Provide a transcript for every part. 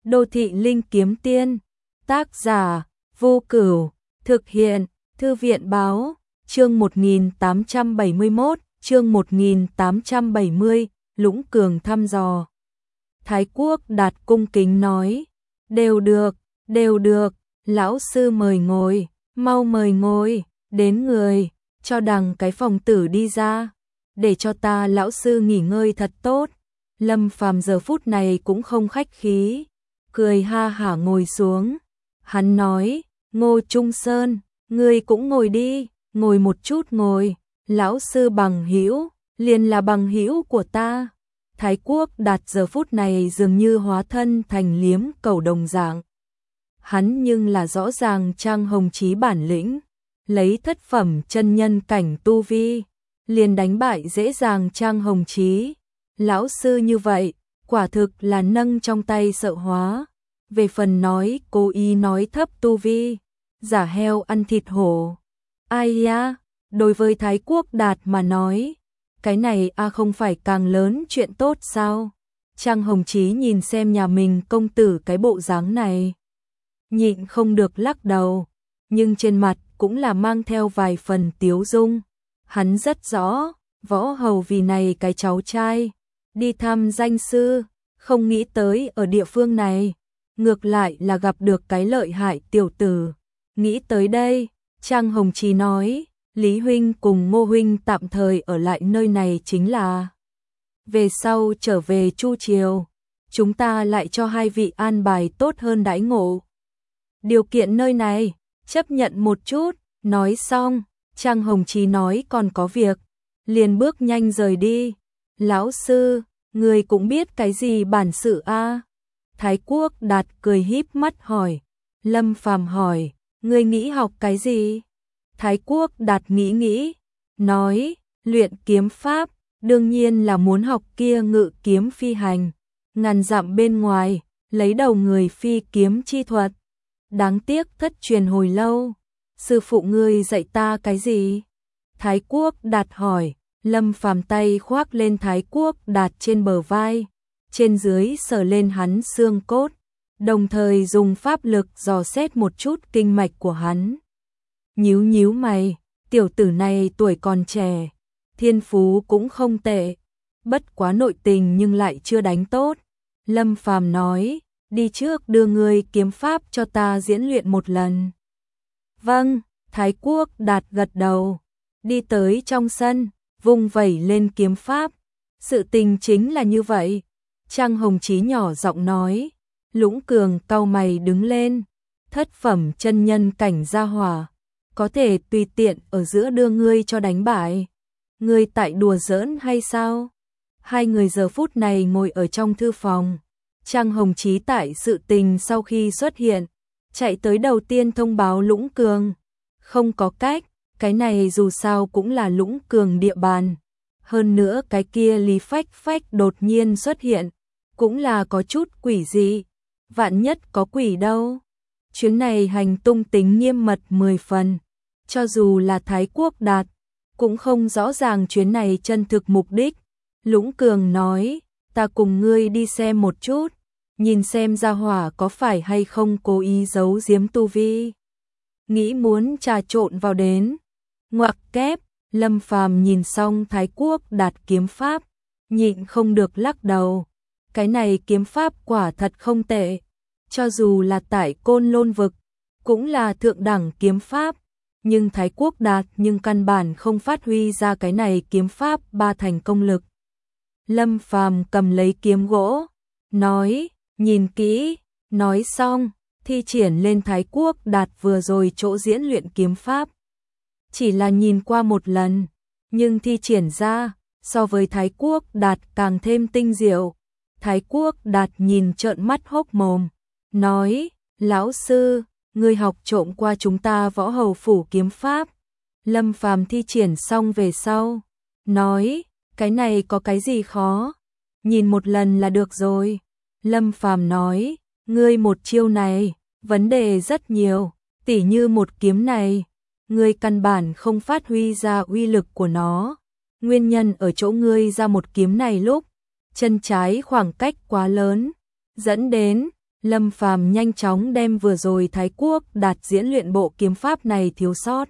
Đô thị linh kiếm tiên. Tác giả Vô Cửu. Thực hiện Thư viện báo. Chương 1871, chương 1870, Lũng Cường thăm dò. Thái Quốc Đạt cung kính nói, đều được, lão sư mời ngồi, mau mời ngồi, đến người, cho đằng cái phòng tử đi ra, để cho ta lão sư nghỉ ngơi thật tốt. Lâm Phàm giờ phút này cũng không khách khí, cười ha hả ngồi xuống. Hắn nói, Ngô Trung Sơn, ngươi cũng ngồi đi, ngồi một chút ngồi, lão sư bằng hữu, liền là bằng hữu của ta. Thái Quốc Đạt giờ phút này dường như hóa thân thành liếm cầu đồng dạng. Hắn nhưng là rõ ràng Trang Hồng Chí bản lĩnh, lấy thất phẩm chân nhân cảnh tu vi, liền đánh bại dễ dàng Trang Hồng Chí. Lão sư như vậy, quả thực là nâng trong tay sợ hóa. Về phần nói cố ý nói thấp tu vi, giả heo ăn thịt hổ. Ai ya, đối với Thái Quốc Đạt mà nói, cái này không phải càng lớn chuyện tốt sao? Trang Hồng Chí nhìn xem nhà mình công tử cái bộ dáng này, nhịn không được lắc đầu, nhưng trên mặt cũng là mang theo vài phần tiếu dung. Hắn rất rõ, Võ Hầu vì này cái cháu trai đi thăm danh sư, không nghĩ tới ở địa phương này, ngược lại là gặp được cái lợi hại tiểu tử. Nghĩ tới đây, Trang Hồng Chí nói, Lý huynh cùng Ngô huynh tạm thời ở lại nơi này chính là về sau trở về Chu Triều, chúng ta lại cho hai vị an bài tốt hơn đãi ngộ. Điều kiện nơi này, chấp nhận một chút. Nói xong, Trang Hồng Chí nói còn có việc, liền bước nhanh rời đi. Lão sư, người cũng biết cái gì bản sự a? Thái Quốc Đạt cười híp mắt hỏi. Lâm Phàm hỏi, ngươi nghĩ học cái gì? Thái Quốc Đạt nghĩ, nói, luyện kiếm pháp, đương nhiên là muốn học kia ngự kiếm phi hành, ngàn dặm bên ngoài, lấy đầu người phi kiếm chi thuật. Đáng tiếc thất truyền hồi lâu, sư phụ ngươi dạy ta cái gì? Thái Quốc Đạt hỏi. Lâm Phàm tay khoác lên Thái Quốc Đạt trên bờ vai, trên dưới sờ lên hắn xương cốt, đồng thời dùng pháp lực dò xét một chút kinh mạch của hắn. Nhíu mày, tiểu tử này tuổi còn trẻ, thiên phú cũng không tệ, bất quá nội tình nhưng lại chưa đánh tốt. Lâm Phàm nói, đi trước đưa ngươi kiếm pháp cho ta diễn luyện một lần. Vâng, Thái Quốc Đạt gật đầu, đi tới trong sân, vung vẩy lên kiếm pháp. Sự tình chính là như vậy. Trang Hồng Chí nhỏ giọng nói. Lũng Cường cau mày đứng lên, thất phẩm chân nhân cảnh gia hỏa, có thể tùy tiện ở giữa đưa ngươi cho đánh bại. Ngươi tại đùa giỡn hay sao? Hai người giờ phút này ngồi ở trong thư phòng. Trang Hồng Chí tại sự tình sau khi xuất hiện, chạy tới đầu tiên thông báo Lũng Cường. Không có cách, cái này dù sao cũng là Lũng Cường địa bàn. Hơn nữa cái kia Lý Phách Phách đột nhiên xuất hiện, cũng là có chút quỷ dị. Vạn nhất có quỷ đâu. Chuyến này hành tung tính nghiêm mật 10 phần. Cho dù là Thái Quốc Đạt, cũng không rõ ràng chuyến này chân thực mục đích. Lũng Cường nói, ta cùng ngươi đi xem một chút, nhìn xem gia hỏa có phải hay không cố ý giấu giếm tu vi, nghĩ muốn trà trộn vào đến. Ngoặc kép, Lâm Phàm nhìn xong Thái Quốc Đạt kiếm pháp, nhịn không được lắc đầu. Cái này kiếm pháp quả thật không tệ, cho dù là tại Côn Lôn vực, cũng là thượng đẳng kiếm pháp, nhưng Thái Quốc Đạt nhưng căn bản không phát huy ra cái này kiếm pháp ba thành công lực. Lâm Phàm cầm lấy kiếm gỗ, nói, nhìn kỹ, nói xong, thi triển lên Thái Quốc Đạt vừa rồi chỗ diễn luyện kiếm pháp. Chỉ là nhìn qua một lần, nhưng thi triển ra, so với Thái Quốc Đạt càng thêm tinh diệu. Thái Quốc Đạt nhìn trợn mắt hốc mồm, nói, lão sư, ngươi học trộm qua chúng ta Võ Hầu phủ kiếm pháp. Lâm Phàm thi triển xong về sau, nói, cái này có cái gì khó, nhìn một lần là được rồi. Lâm Phàm nói, ngươi một chiêu này, vấn đề rất nhiều, tỉ như một kiếm này, ngươi căn bản không phát huy ra uy lực của nó. Nguyên nhân ở chỗ ngươi ra một kiếm này lúc chân trái khoảng cách quá lớn, dẫn đến Lâm Phàm nhanh chóng đem vừa rồi Thái Quốc Đạt diễn luyện bộ kiếm pháp này thiếu sót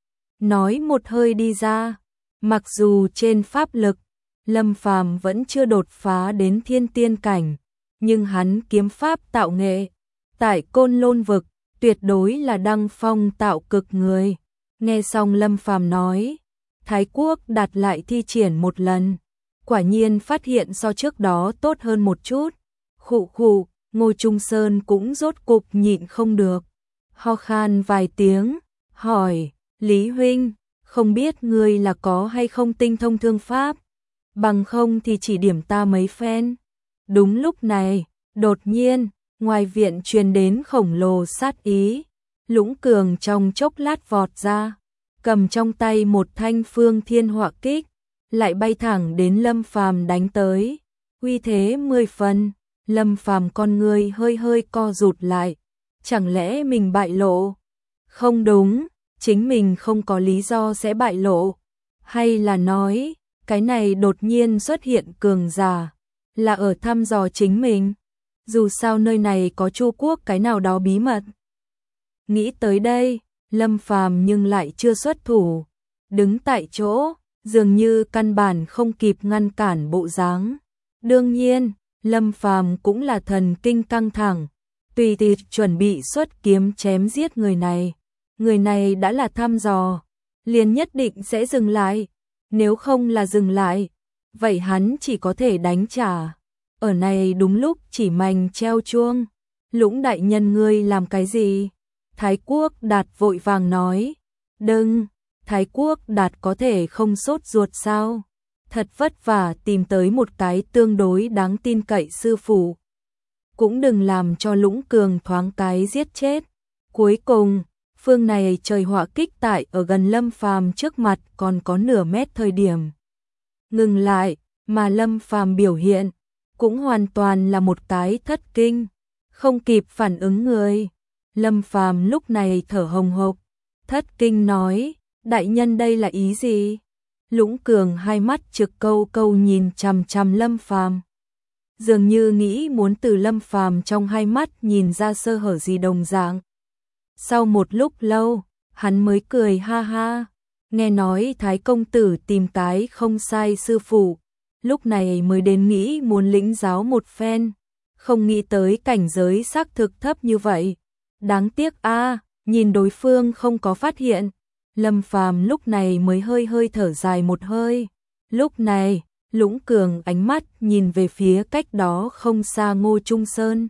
nói một hơi đi ra. Mặc dù trên pháp lực, Lâm Phàm vẫn chưa đột phá đến thiên tiên cảnh, nhưng hắn kiếm pháp tạo nghệ, tại Côn Lôn vực, tuyệt đối là đăng phong tạo cực người. Nghe xong Lâm Phàm nói, Thái Quốc Đạt lại thi triển một lần, quả nhiên phát hiện so trước đó tốt hơn một chút. Khụ khụ, Ngô Trung Sơn cũng rốt cục nhịn không được, ho khan vài tiếng, hỏi, Lý huynh, không biết ngươi là có hay không tinh thông thương pháp, bằng không thì chỉ điểm ta mấy phen. Đúng lúc này, đột nhiên, ngoài viện truyền đến khổng lồ sát ý, Lũng Cường trong chốc lát vọt ra, cầm trong tay một thanh Phương Thiên Họa Kích, lại bay thẳng đến Lâm Phàm đánh tới, uy thế 10 phần. Lâm Phàm con người hơi hơi co rụt lại, chẳng lẽ mình bại lộ? Không đúng, chính mình không có lý do sẽ bại lộ, hay là nói, cái này đột nhiên xuất hiện cường giả, là ở thăm dò chính mình, dù sao nơi này có Chu Quốc cái nào đó bí mật. Nghĩ tới đây, Lâm Phàm nhưng lại chưa xuất thủ, đứng tại chỗ, dường như căn bản không kịp ngăn cản bộ dáng. Đương nhiên, Lâm Phàm cũng là thần kinh căng thẳng, tùy tiện chuẩn bị xuất kiếm chém giết người này. Người này đã là thăm dò, liền nhất định sẽ dừng lại, nếu không là dừng lại, vậy hắn chỉ có thể đánh trả. Ở này đúng lúc chỉ mành treo chuông, Lũng đại nhân ngươi làm cái gì? Thái Quốc Đạt vội vàng nói, đừng, Thái Quốc Đạt có thể không sốt ruột sao? Thật vất vả tìm tới một cái tương đối đáng tin cậy sư phụ. Cũng đừng làm cho Lũng Cường thoáng cái giết chết. Cuối cùng, phương này trời họa kích tại ở gần Lâm Phàm trước mặt còn có nửa mét thời điểm. Ngừng lại, mà Lâm Phàm biểu hiện, cũng hoàn toàn là một cái thất kinh, không kịp phản ứng người. Lâm Phàm lúc này thở hồng hộc, thất kinh nói, đại nhân đây là ý gì? Lũng Cường hai mắt trực câu câu nhìn chằm chằm Lâm Phàm, dường như nghĩ muốn từ Lâm Phàm trong hai mắt nhìn ra sơ hở gì đồng dạng. Sau một lúc lâu, hắn mới cười ha ha, nghe nói Thái công tử tìm cái không sai sư phụ, lúc này mới đến nghĩ muốn lĩnh giáo một phen, không nghĩ tới cảnh giới xác thực thấp như vậy. Đáng tiếc a, nhìn đối phương không có phát hiện. Lâm Phàm lúc này mới hơi hơi thở dài một hơi. Lúc này, Lũng Cường ánh mắt nhìn về phía cách đó không xa Ngô Trung Sơn.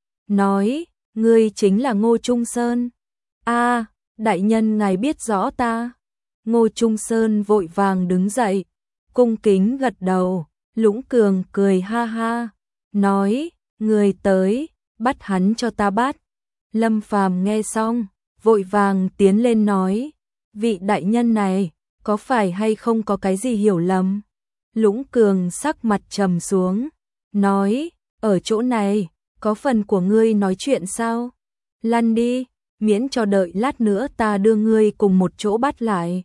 Nói, ngươi chính là Ngô Trung Sơn. A, đại nhân ngài biết rõ ta. Ngô Trung Sơn vội vàng đứng dậy, cung kính gật đầu. Lũng Cường cười ha ha, nói, người tới, bắt hắn cho ta bắt. Lâm Phàm nghe xong, vội vàng tiến lên nói, vị đại nhân này, có phải hay không có cái gì hiểu lầm? Lũng Cường sắc mặt trầm xuống, nói, ở chỗ này, có phần của ngươi nói chuyện sao? Lăn đi, miễn cho đợi lát nữa ta đưa ngươi cùng một chỗ bắt lại.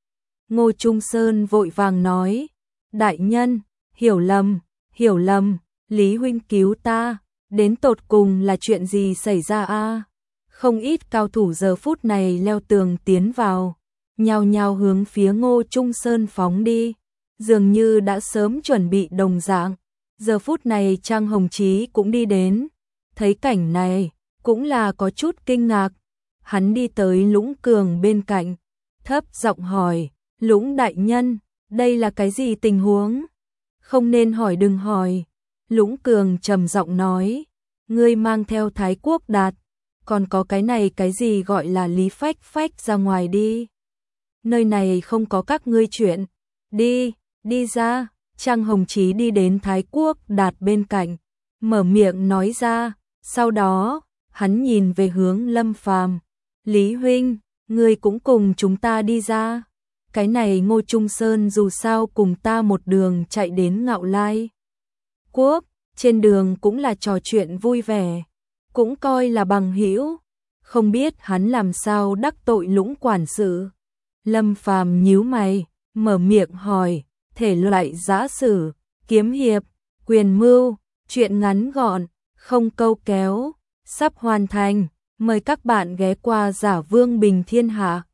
Ngô Trung Sơn vội vàng nói, đại nhân, hiểu lầm, Lý huynh cứu ta, đến tột cùng là chuyện gì xảy ra a? Không ít cao thủ giờ phút này leo tường tiến vào, nhao nhao hướng phía Ngô Trung Sơn phóng đi, dường như đã sớm chuẩn bị đồng dạng. Giờ phút này Trang Hồng Chí cũng đi đến, thấy cảnh này, cũng là có chút kinh ngạc. Hắn đi tới Lũng Cường bên cạnh, thấp giọng hỏi, Lũng đại nhân, đây là cái gì tình huống? Không nên hỏi đừng hỏi. Lũng Cường trầm giọng nói, ngươi mang theo Thái Quốc Đạt, còn có cái này cái gì gọi là Lý Phách Phách ra ngoài đi. Nơi này không có các ngươi chuyện, đi ra. Trang Hồng Chí đi đến Thái Quốc Đạt bên cạnh, mở miệng nói ra, sau đó, hắn nhìn về hướng Lâm Phàm, Lý huynh, ngươi cũng cùng chúng ta đi ra. Cái này Ngô Trung Sơn dù sao cùng ta một đường chạy đến Ngạo Lai Quốc, trên đường cũng là trò chuyện vui vẻ, cũng coi là bằng hữu, không biết hắn làm sao đắc tội Lũng quản sự. Lâm Phàm nhíu mày, mở miệng hỏi, thể loại giã sử, kiếm hiệp, quyền mưu, chuyện ngắn gọn, không câu kéo. sắp hoàn thành. Mời các bạn ghé qua Giả Vương Bình Thiên Hạ.